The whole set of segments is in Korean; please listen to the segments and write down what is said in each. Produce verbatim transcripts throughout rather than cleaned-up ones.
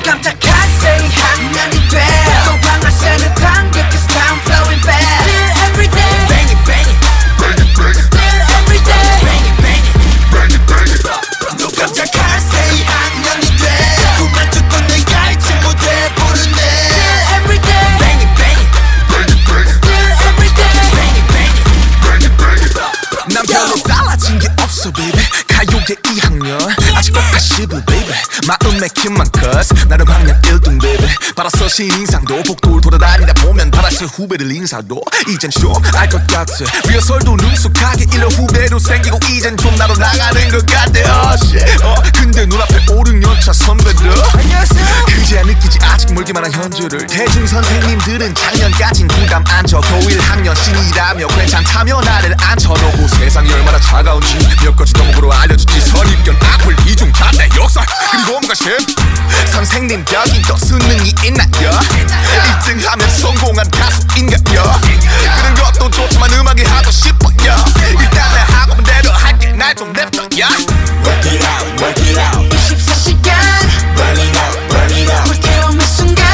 깜짝할 say 학년이 돼 또 방아쇠는 당겨 cause time flowing fast Still everyday Bang it bang it Bang it bang it Still everyday Bang it bang it Bang it bang it 또 깜짝할 say 학년이 돼 꿈만 쫓고 내가 잊지 못해 부르네 Still everyday Bang it bang it Bang it bang it Still everyday Bang it bang it Bang it bang it 난 별로 달라진 게 없어 baby 가요계 이 학년 아직 똑같시브 baby 마음 맥힌 만큼 나는 학년 일 등 baby 받았어 신인상도 복도를 돌아다니다 보면 받았을 후배들 인사도 이젠 좀 알 것 같아 리허설도 능숙하게 일러 후배도 생기고 이젠 좀 나도 나가는 것 같아 oh shit 어 근데 눈앞에 오, 육 년 차 선배들 안녕하세요 그제야 느끼지 아직 멀기만 한 현주를 대중 선생님들은 작년까진 부담 안 져 고일 학년 신이라며 괜찮다며 나를 앉혀놓고 세상이 얼마나 차가운지 몇 가지 덕으로 알려주지 선입견 악플 이중 자대 역설 그리고 뭔가 심 선생님 여기 더 수능이 있나요 일 등 하면 성공한 가수인가요 그런 것도 좋지만 음악이 하고 싶어요 일단 내 하고픈 대로 할게 날 좀 냅둬요 Work it out, work it out 이십사 시간 Burn it out, burn it out 불태우는 순간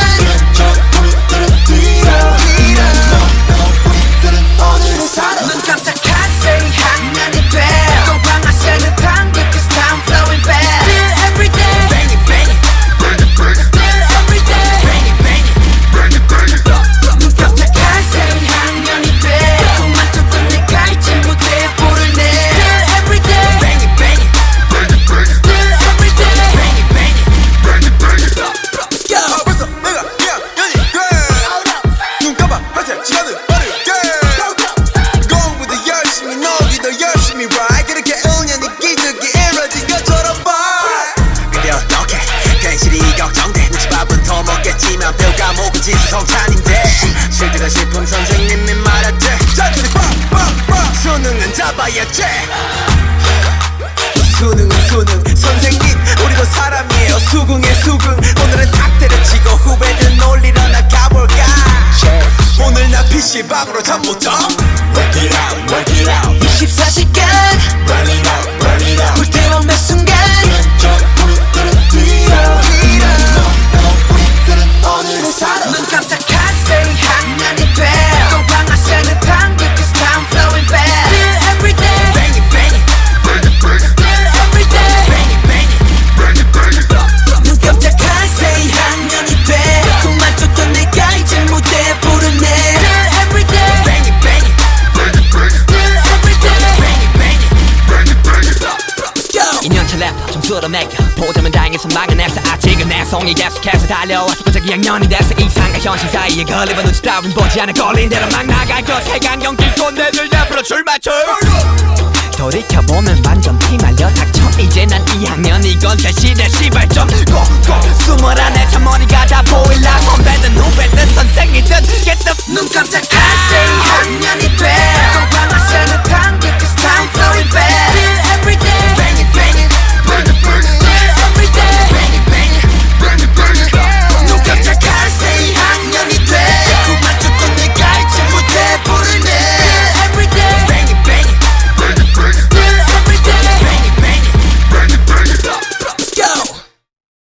왼쪽 뒤로 뒤로 우리들은 오늘을 살아 눈 깜짝할 say 학년이 돼 또 방아쇠는 당겨 cause time flowing fast Still everyday Bang it bang it Bang it bang it Still everyday Bang it bang it Bang it bang it 눈 깜짝할 say 학년이 돼 꿈만 쫓던 내가 잊지 못해 부르네 Still everyday Bang it bang it Bang it bang it Still everyday Bang it bang it Bang it bang it Let's go 벌써 내가 이 학년이 돼 눈 감아 하세 시간은 빠르게 Going with the 열심히 너기 더 열심히 ride 그렇게 은연히 기적이 이뤄진 것처럼 봐 근데 어떡해 괜시리 걱정돼 눈치밥은 더 먹겠지만 배우 까먹은 지수성찬인데 실드가 싶은 선생님이 말했지 잔소리 빵빵빵 수능은 잡아야지 수능은 수능 선생님 우리도 사람이에요 수긍의 수긍 오늘은 탁 때려치고 후배들 놀리러 나가볼까 오늘 나 피씨방으로 잠 못 자 Work it out, work it out 이십사 시간 Burn it out, burn it out 불태우는 순간 왼쪽 우리들은 뒤로 뒤로 우리들은 오늘을 살아 눈 깜짝할 say 학년이 돼 또 방아쇠는 당겨 cause time flowing fast Still everyday Bang it bang it Bang it bang it Still everyday Bang it bang it Bang it bang it 눈 깜짝할 say 학년이 돼 꿈만 쫓던 내가 이제 못해 부르네 Still everyday Bang it bang it Bang it bang it Still everyday Bang it bang it Bang it bang it Let's go 이 년차 래퍼 좀 쓸어내겨 보자면 다행해서 막아냈어 아직은 내 송이 계속해서 달려와서 고작 이 학년이 됐어 이상과 현실 사이에 걸리면 눈치 따윈 보지 않아 걸린 대로 막 나갈 것 세강경 끼고 내들 옆으로 줄 맞춰 돌이켜보면 완전 피말려 닥쳐 이제 난 이 학년 이건 새 시대 시발점 꼭꼭 숨어라 내 참 머리가 다